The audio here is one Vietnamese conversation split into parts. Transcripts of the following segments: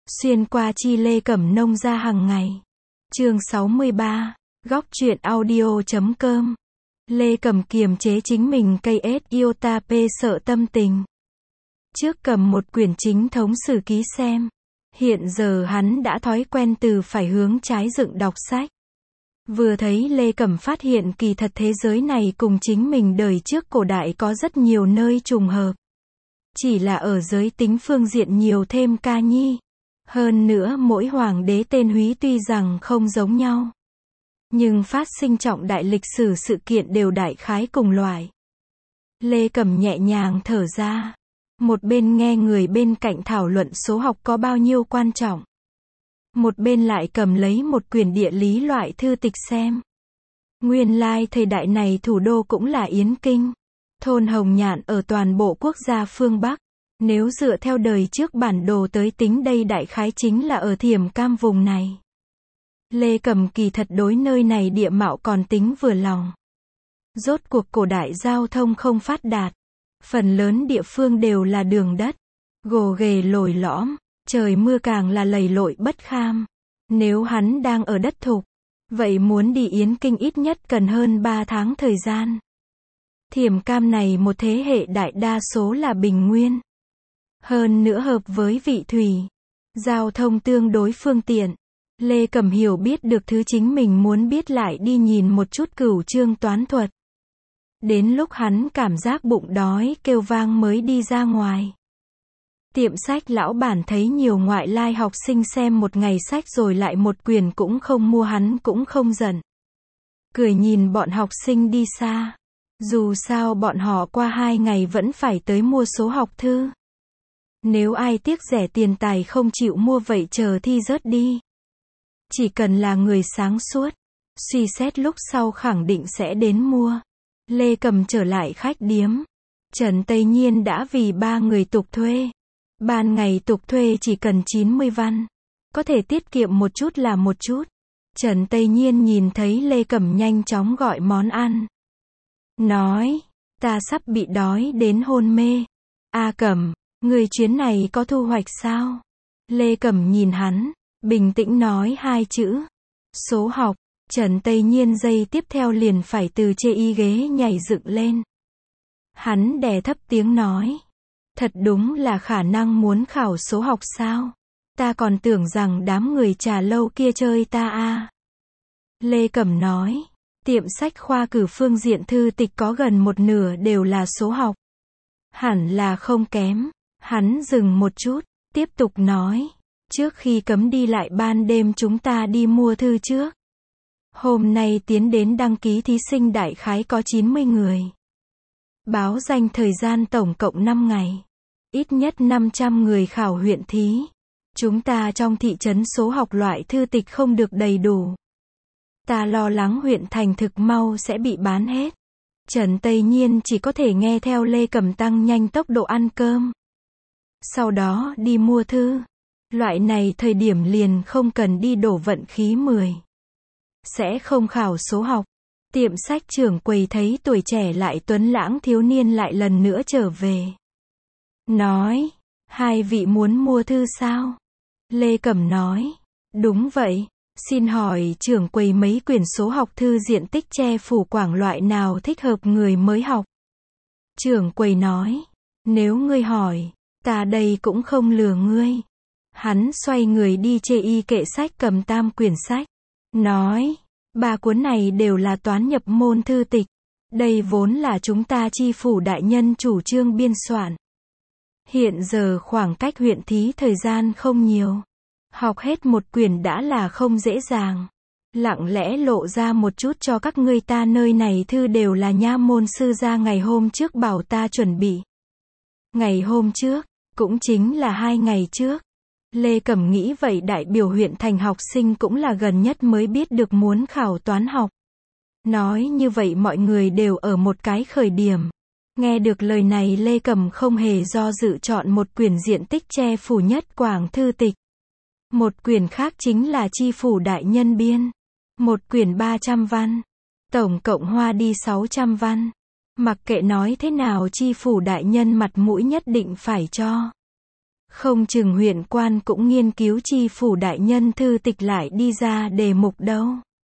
Xuyên qua chi Lê Cẩm nông ra hàng ngày. Chương 63, góc truyện audio.com. Lê Cẩm kiềm chế chính mình cây iota p sợ tâm tình. Trước cầm một quyển chính thống sử ký xem. Hiện giờ hắn đã thói quen từ phải hướng trái dựng đọc sách. Vừa thấy Lê Cẩm phát hiện kỳ thật thế giới này cùng chính mình đời trước cổ đại có rất nhiều nơi trùng hợp. Chỉ là ở giới tính phương diện nhiều thêm ca nhi. Hơn nữa mỗi hoàng đế tên húy tuy rằng không giống nhau, nhưng phát sinh trọng đại lịch sử sự kiện đều đại khái cùng loại. Lê Cẩm nhẹ nhàng thở ra. Một bên nghe người bên cạnh thảo luận số học có bao nhiêu quan trọng. Một bên lại cầm lấy một quyển địa lý loại thư tịch xem. Nguyên lai thời đại này thủ đô cũng là Yến Kinh. Thôn Hồng Nhạn ở toàn bộ quốc gia phương Bắc. Nếu dựa theo đời trước bản đồ tới tính đây đại khái chính là ở Thiểm Cam vùng này. Lê Cẩm kỳ thật đối nơi này địa mạo còn tính vừa lòng. Rốt cuộc cổ đại giao thông không phát đạt. Phần lớn địa phương đều là đường đất. Gồ ghề lồi lõm. Trời mưa càng là lầy lội bất kham. Nếu hắn đang ở đất thục, vậy muốn đi Yến Kinh ít nhất cần hơn 3 tháng thời gian. Thiểm Cam này một thế hệ đại đa số là bình nguyên. Hơn nữa hợp với vị thủy. Giao thông tương đối phương tiện. Lê Cẩm hiểu biết được thứ chính mình muốn biết lại đi nhìn một chút Cửu Chương toán thuật. Đến lúc hắn cảm giác bụng đói kêu vang mới đi ra ngoài. Tiệm sách lão bản thấy nhiều ngoại lai học sinh xem một ngày sách rồi lại một quyển cũng không mua hắn cũng không giận. Cười nhìn bọn học sinh đi xa. Dù sao bọn họ qua 2 ngày vẫn phải tới mua số học thư. Nếu ai tiếc rẻ tiền tài không chịu mua vậy chờ thi rớt đi. Chỉ cần là người sáng suốt, suy xét lúc sau khẳng định sẽ đến mua. Lê Cẩm trở lại khách điếm. Trần Tây Nhiên đã vì 3 người tục thuê. Ban ngày tục thuê chỉ cần 90 văn. Có thể tiết kiệm một chút là một chút. Trần Tây Nhiên nhìn thấy Lê Cẩm nhanh chóng gọi món ăn. Nói, ta sắp bị đói đến hôn mê. A Cẩm, người chuyến này có thu hoạch sao? Lê Cẩm nhìn hắn, bình tĩnh nói 2 chữ. Số học. Trần Tây Nhiên giây tiếp theo liền phải từ chê y ghế nhảy dựng lên. Hắn đè thấp tiếng nói. Thật đúng là khả năng muốn khảo số học sao? Ta còn tưởng rằng đám người trà lâu kia chơi ta a. Lê Cẩm nói. Tiệm sách khoa cử phương diện thư tịch có gần một nửa đều là số học. Hẳn là không kém. Hắn dừng một chút, tiếp tục nói. Trước khi cấm đi lại ban đêm chúng ta đi mua thư trước. Hôm nay tiến đến đăng ký thí sinh đại khái có 90 người. Báo danh thời gian tổng cộng 5 ngày. Ít nhất 500 người khảo huyện thí. Chúng ta trong thị trấn số học loại thư tịch không được đầy đủ. Ta lo lắng huyện thành thực mau sẽ bị bán hết. Trần Tây Nhiên chỉ có thể nghe theo Lê Cẩm tăng nhanh tốc độ ăn cơm. Sau đó đi mua thư. Loại này thời điểm liền không cần đi đổ vận khí 10. Sẽ không khảo số học. Tiệm sách trưởng quầy thấy tuổi trẻ lại tuấn lãng thiếu niên lại lần nữa trở về. Nói, 2 vị muốn mua thư sao? Lê Cẩm nói, đúng vậy. Xin hỏi trưởng quầy mấy quyển số học thư diện tích che phủ quảng loại nào thích hợp người mới học? Trưởng quầy nói, nếu ngươi hỏi, ta đây cũng không lừa ngươi. Hắn xoay người đi chê y kệ sách cầm 3 quyển sách. Nói, 3 cuốn này đều là toán nhập môn thư tịch. Đây vốn là chúng ta chi phủ đại nhân chủ trương biên soạn. Hiện giờ khoảng cách huyện thí thời gian không nhiều. Học hết một quyển đã là không dễ dàng. Lặng lẽ lộ ra một chút cho các ngươi ta nơi này thư đều là nha môn sư ra ngày hôm trước bảo ta chuẩn bị. Ngày hôm trước, cũng chính là 2 ngày trước. Lê Cẩm nghĩ vậy đại biểu huyện thành học sinh cũng là gần nhất mới biết được muốn khảo toán học. Nói như vậy mọi người đều ở một cái khởi điểm. Nghe được lời này Lê Cẩm không hề do dự chọn một quyển diện tích che phủ nhất quảng thư tịch. Một quyển khác chính là chi phủ đại nhân biên. Một quyển 300 văn. Tổng cộng hoa đi 600 văn. Mặc kệ nói thế nào chi phủ đại nhân mặt mũi nhất định phải cho. Không chừng huyện quan cũng nghiên cứu chi phủ đại nhân thư tịch lại đi ra đề mục đâu.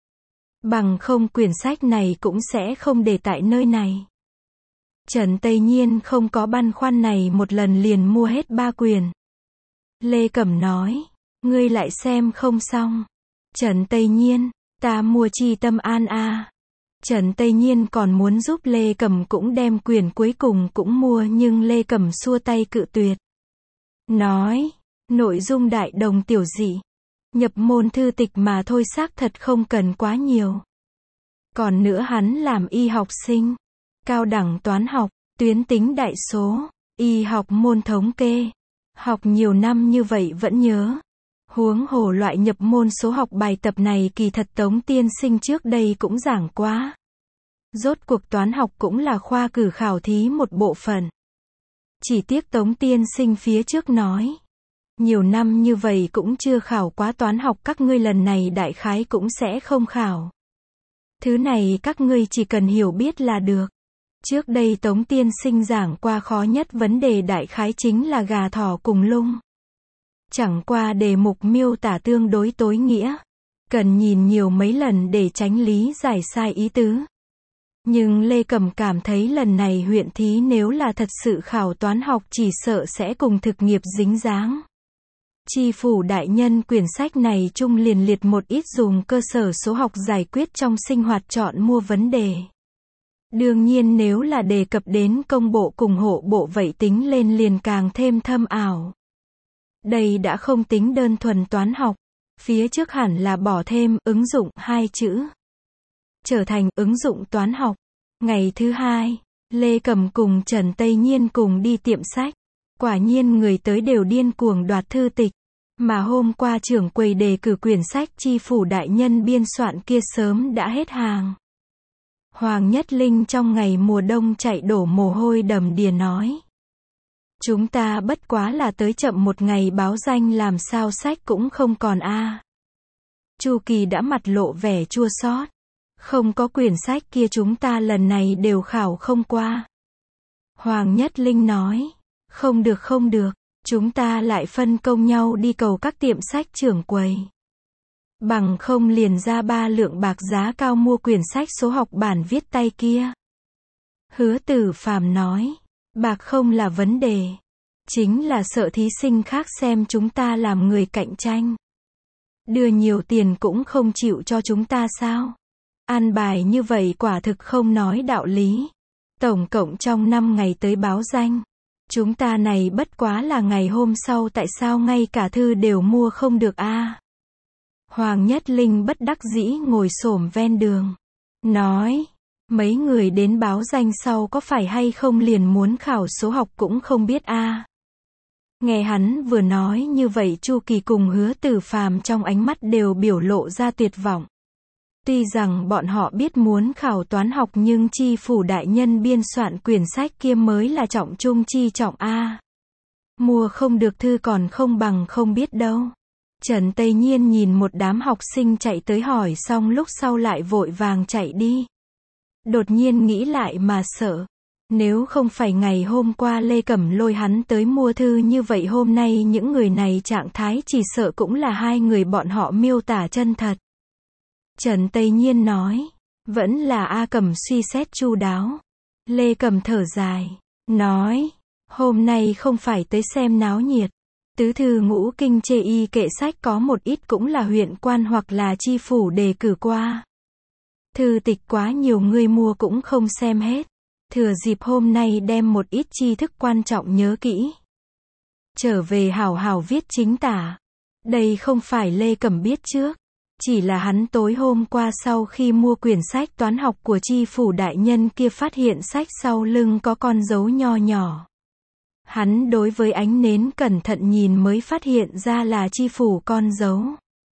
Bằng không quyển sách này cũng sẽ không để tại nơi này. Trần Tây Nhiên không có băn khoăn này, một lần liền mua hết 3 quyển. Lê Cẩm nói, ngươi lại xem không xong. Trần Tây Nhiên, ta mua Chi Tâm An a. Trần Tây Nhiên còn muốn giúp Lê Cẩm cũng đem quyển cuối cùng cũng mua, nhưng Lê Cẩm xua tay cự tuyệt. Nói, nội dung đại đồng tiểu dị, nhập môn thư tịch mà thôi, xác thật không cần quá nhiều. Còn nữa hắn làm y học sinh, cao đẳng toán học, tuyến tính đại số, y học môn thống kê, học nhiều năm như vậy vẫn nhớ. Huống hồ loại nhập môn số học bài tập này kỳ thật Tống tiên sinh trước đây cũng giảng quá. Rốt cuộc toán học cũng là khoa cử khảo thí một bộ phận. Chỉ tiếc Tống tiên sinh phía trước nói, nhiều năm như vậy cũng chưa khảo quá toán học, các ngươi lần này đại khái cũng sẽ không khảo. Thứ này các ngươi chỉ cần hiểu biết là được. Trước đây Tống tiên sinh giảng qua khó nhất vấn đề đại khái chính là gà thỏ cùng lung. Chẳng qua đề mục miêu tả tương đối tối nghĩa, cần nhìn nhiều mấy lần để tránh lý giải sai ý tứ. Nhưng Lê Cẩm cảm thấy lần này huyện thí nếu là thật sự khảo toán học chỉ sợ sẽ cùng thực nghiệp dính dáng. Chi phủ đại nhân quyển sách này chung liền liệt một ít dùng cơ sở số học giải quyết trong sinh hoạt chọn mua vấn đề. Đương nhiên nếu là đề cập đến công bộ cùng hộ bộ vậy tính lên liền càng thêm thâm ảo. Đây đã không tính đơn thuần toán học, phía trước hẳn là bỏ thêm ứng dụng 2 chữ. Trở thành ứng dụng toán học. Ngày thứ hai, Lê Cẩm cùng Trần Tây Nhiên cùng đi tiệm sách. Quả nhiên người tới đều điên cuồng đoạt thư tịch. Mà hôm qua trưởng quầy đề cử quyển sách chi phủ đại nhân biên soạn kia sớm đã hết hàng. Hoàng Nhất Linh trong ngày mùa đông chạy đổ mồ hôi đầm đìa nói. Chúng ta bất quá là tới chậm một ngày báo danh, làm sao sách cũng không còn a. Chu Kỳ đã mặt lộ vẻ chua xót. Không có quyển sách kia chúng ta lần này đều khảo không qua. Hoàng Nhất Linh nói, không được, chúng ta lại phân công nhau đi cầu các tiệm sách trưởng quầy. Bằng không liền ra 3 lượng bạc giá cao mua quyển sách số học bản viết tay kia. Hứa Tử Phàm nói, bạc không là vấn đề. Chính là sợ thí sinh khác xem chúng ta làm người cạnh tranh. Đưa nhiều tiền cũng không chịu cho chúng ta sao? An bài như vậy quả thực không nói đạo lý. Tổng cộng trong 5 ngày tới báo danh. Chúng ta này bất quá là ngày hôm sau, tại sao ngay cả thư đều mua không được a? Hoàng Nhất Linh bất đắc dĩ ngồi xổm ven đường. Nói, mấy người đến báo danh sau có phải hay không liền muốn khảo số học cũng không biết a. Nghe hắn vừa nói như vậy, Chu Kỳ cùng Hứa Tử Phàm trong ánh mắt đều biểu lộ ra tuyệt vọng. Tuy rằng bọn họ biết muốn khảo toán học nhưng chi phủ đại nhân biên soạn quyển sách kia mới là trọng trung chi trọng a. Mua không được thư còn không bằng không biết đâu. Trần Tây Nhiên nhìn một đám học sinh chạy tới hỏi xong lúc sau lại vội vàng chạy đi. Đột nhiên nghĩ lại mà sợ. Nếu không phải ngày hôm qua Lê Cẩm lôi hắn tới mua thư như vậy, hôm nay những người này trạng thái chỉ sợ cũng là 2 người bọn họ miêu tả chân thật. Trần Tây Nhiên nói, vẫn là A Cẩm suy xét chu đáo. Lê Cẩm thở dài, nói, hôm nay không phải tới xem náo nhiệt. Tứ thư ngũ kinh chê y kệ sách có một ít cũng là huyện quan hoặc là chi phủ đề cử qua. Thư tịch quá nhiều người mua cũng không xem hết. Thừa dịp hôm nay đem một ít tri thức quan trọng nhớ kỹ. Trở về hảo hảo viết chính tả. Đây không phải Lê Cẩm biết trước. Chỉ là hắn tối hôm qua sau khi mua quyển sách toán học của chi phủ đại nhân kia phát hiện sách sau lưng có con dấu nho nhỏ. Hắn đối với ánh nến cẩn thận nhìn mới phát hiện ra là chi phủ con dấu.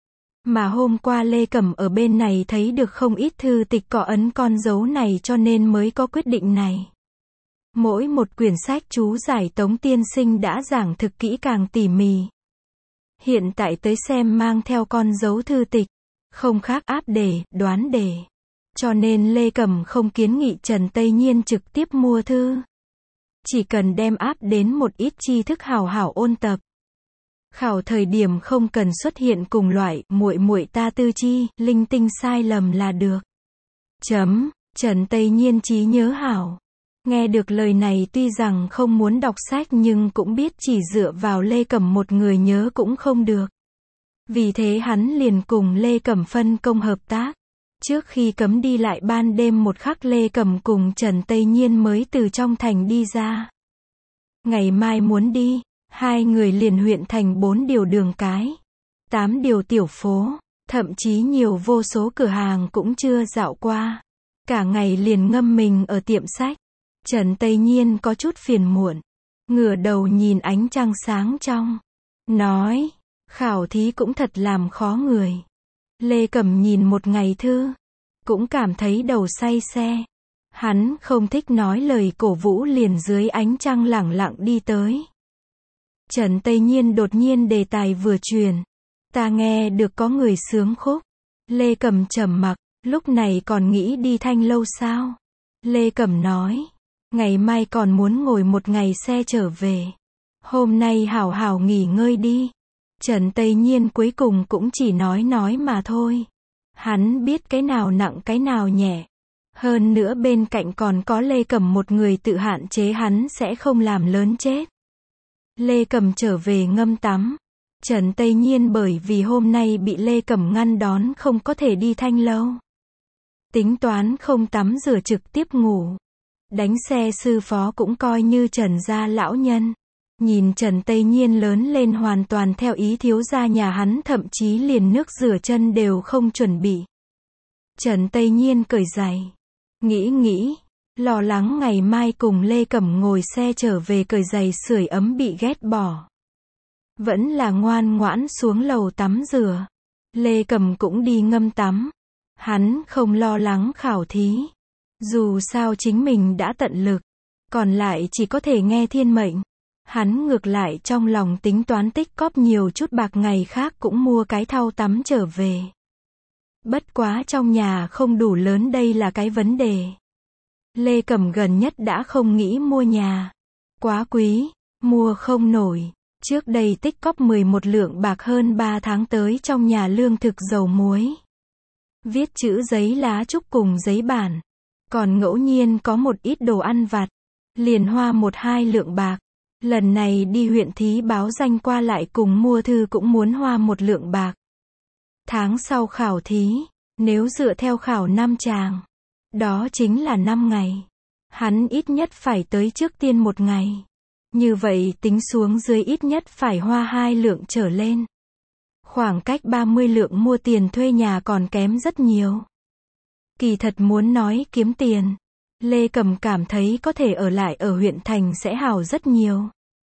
Mà hôm qua Lê Cẩm ở bên này thấy được không ít thư tịch có ấn con dấu này cho nên mới có quyết định này. Mỗi một quyển sách chú giải Tống tiên sinh đã giảng thực kỹ càng tỉ mỉ. Hiện tại tới xem mang theo con dấu thư tịch, không khác áp đề, đoán đề. Cho nên Lê Cẩm không kiến nghị Trần Tây Nhiên trực tiếp mua thư. Chỉ cần đem áp đến một ít tri thức hảo hảo ôn tập. Khảo thời điểm không cần xuất hiện cùng loại muội muội ta tư chi, linh tinh sai lầm là được. Trần Tây Nhiên trí nhớ hảo. Nghe được lời này tuy rằng không muốn đọc sách nhưng cũng biết chỉ dựa vào Lê Cẩm một người nhớ cũng không được. Vì thế hắn liền cùng Lê Cẩm phân công hợp tác. Trước khi cấm đi lại ban đêm một khắc Lê Cẩm cùng Trần Tây Nhiên mới từ trong thành đi ra. Ngày mai muốn đi, hai người liền huyện thành 4 điều đường cái, 8 điều tiểu phố, thậm chí nhiều vô số cửa hàng cũng chưa dạo qua. Cả ngày liền ngâm mình ở tiệm sách. Trần Tây Nhiên có chút phiền muộn, ngửa đầu nhìn ánh trăng sáng trong, nói, khảo thí cũng thật làm khó người. Lê Cẩm nhìn một ngày thư, cũng cảm thấy đầu say xe. Hắn không thích nói lời cổ vũ liền dưới ánh trăng lẳng lặng đi tới. Trần Tây Nhiên đột nhiên đề tài vừa truyền. Ta nghe được có người sướng khúc. Lê Cẩm trầm mặc, lúc này còn nghĩ đi Thanh Lâu sao? Lê Cẩm nói, ngày mai còn muốn ngồi một ngày xe trở về. Hôm nay hảo hảo nghỉ ngơi đi. Trần Tây Nhiên cuối cùng cũng chỉ nói mà thôi. Hắn biết cái nào nặng cái nào nhẹ. Hơn nữa bên cạnh còn có Lê Cẩm một người tự hạn chế hắn sẽ không làm lớn chết. Lê Cẩm trở về ngâm tắm. Trần Tây Nhiên bởi vì hôm nay bị Lê Cẩm ngăn đón không có thể đi Thanh Lâu. Tính toán không tắm rửa trực tiếp ngủ. Đánh xe sư phó cũng coi như Trần gia lão nhân. Nhìn Trần Tây Nhiên lớn lên hoàn toàn theo ý thiếu gia nhà hắn, thậm chí liền nước rửa chân đều không chuẩn bị. Trần Tây Nhiên cởi giày. Nghĩ, lo lắng ngày mai cùng Lê Cẩm ngồi xe trở về cởi giày sưởi ấm bị ghét bỏ. Vẫn là ngoan ngoãn xuống lầu tắm rửa. Lê Cẩm cũng đi ngâm tắm. Hắn không lo lắng khảo thí. Dù sao chính mình đã tận lực. Còn lại chỉ có thể nghe thiên mệnh. Hắn ngược lại trong lòng tính toán tích cóp nhiều chút bạc ngày khác cũng mua cái thau tắm trở về. Bất quá trong nhà không đủ lớn, đây là cái vấn đề. Lê Cẩm gần nhất đã không nghĩ mua nhà. Quá quý, mua không nổi. Trước đây tích cóp 11 lượng bạc hơn 3 tháng tới trong nhà lương thực dầu muối. Viết chữ giấy lá trúc cùng giấy bản. Còn ngẫu nhiên có một ít đồ ăn vặt. Liền hoa 1-2 lượng bạc. Lần này đi huyện thí báo danh qua lại cùng mua thư cũng muốn hoa 1 lượng bạc. Tháng sau khảo thí, nếu dựa theo khảo 5 tràng, đó chính là 5 ngày. Hắn ít nhất phải tới trước tiên 1 ngày. Như vậy tính xuống dưới ít nhất phải hoa 2 lượng trở lên. Khoảng cách 30 lượng mua tiền thuê nhà còn kém rất nhiều. Kỳ thật muốn nói kiếm tiền, Lê Cẩm cảm thấy có thể ở lại ở huyện thành sẽ hảo rất nhiều.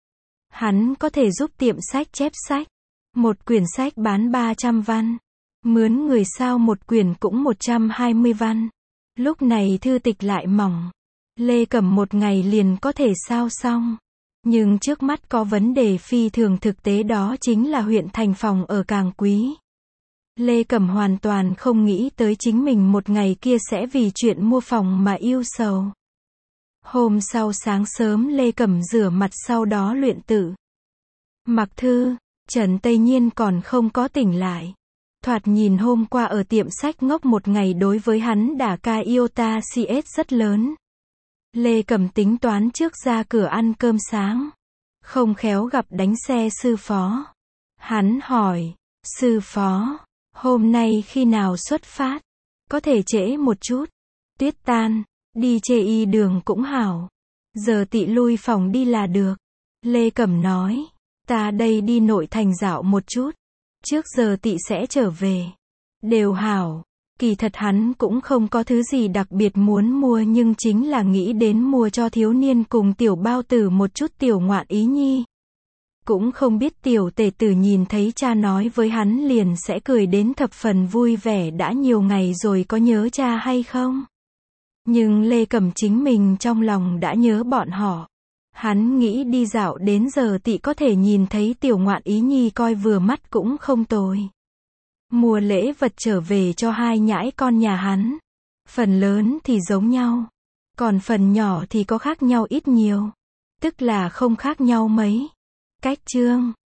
Hắn có thể giúp tiệm sách chép sách. Một quyển sách bán 300 văn. Mướn người sao một quyển cũng 120 văn. Lúc này thư tịch lại mỏng. Lê Cẩm một ngày liền có thể sao xong. Nhưng trước mắt có vấn đề phi thường thực tế, đó chính là huyện thành phòng ở càng quý. Lê Cẩm hoàn toàn không nghĩ tới chính mình một ngày kia sẽ vì chuyện mua phòng mà ưu sầu. Hôm sau sáng sớm Lê Cẩm rửa mặt sau đó luyện tự. Mặc thư, Trần Tây Nhiên còn không có tỉnh lại. Thoạt nhìn hôm qua ở tiệm sách ngốc một ngày đối với hắn đả ca iota CS rất lớn. Lê Cẩm tính toán trước ra cửa ăn cơm sáng. Không khéo gặp đánh xe sư phó. Hắn hỏi, sư phó, hôm nay khi nào xuất phát? Có thể trễ một chút. Tuyết tan, đi chê y đường cũng hảo. Giờ tị lui phòng đi là được. Lê Cẩm nói, ta đây đi nội thành dạo một chút. Trước giờ tị sẽ trở về. Đều hảo. Kỳ thật hắn cũng không có thứ gì đặc biệt muốn mua, nhưng chính là nghĩ đến mua cho thiếu niên cùng tiểu bao tử một chút tiểu ngoạn ý nhi. Cũng không biết tiểu tể tử nhìn thấy cha nói với hắn liền sẽ cười đến thập phần vui vẻ, đã nhiều ngày rồi có nhớ cha hay không? Nhưng Lê Cẩm chính mình trong lòng đã nhớ bọn họ. Hắn nghĩ đi dạo đến giờ tị có thể nhìn thấy tiểu ngoạn ý nhi coi vừa mắt cũng không tồi. Mua lễ vật trở về cho hai nhãi con nhà hắn. Phần lớn thì giống nhau. Còn phần nhỏ thì có khác nhau ít nhiều. Tức là không khác nhau mấy. Cách chương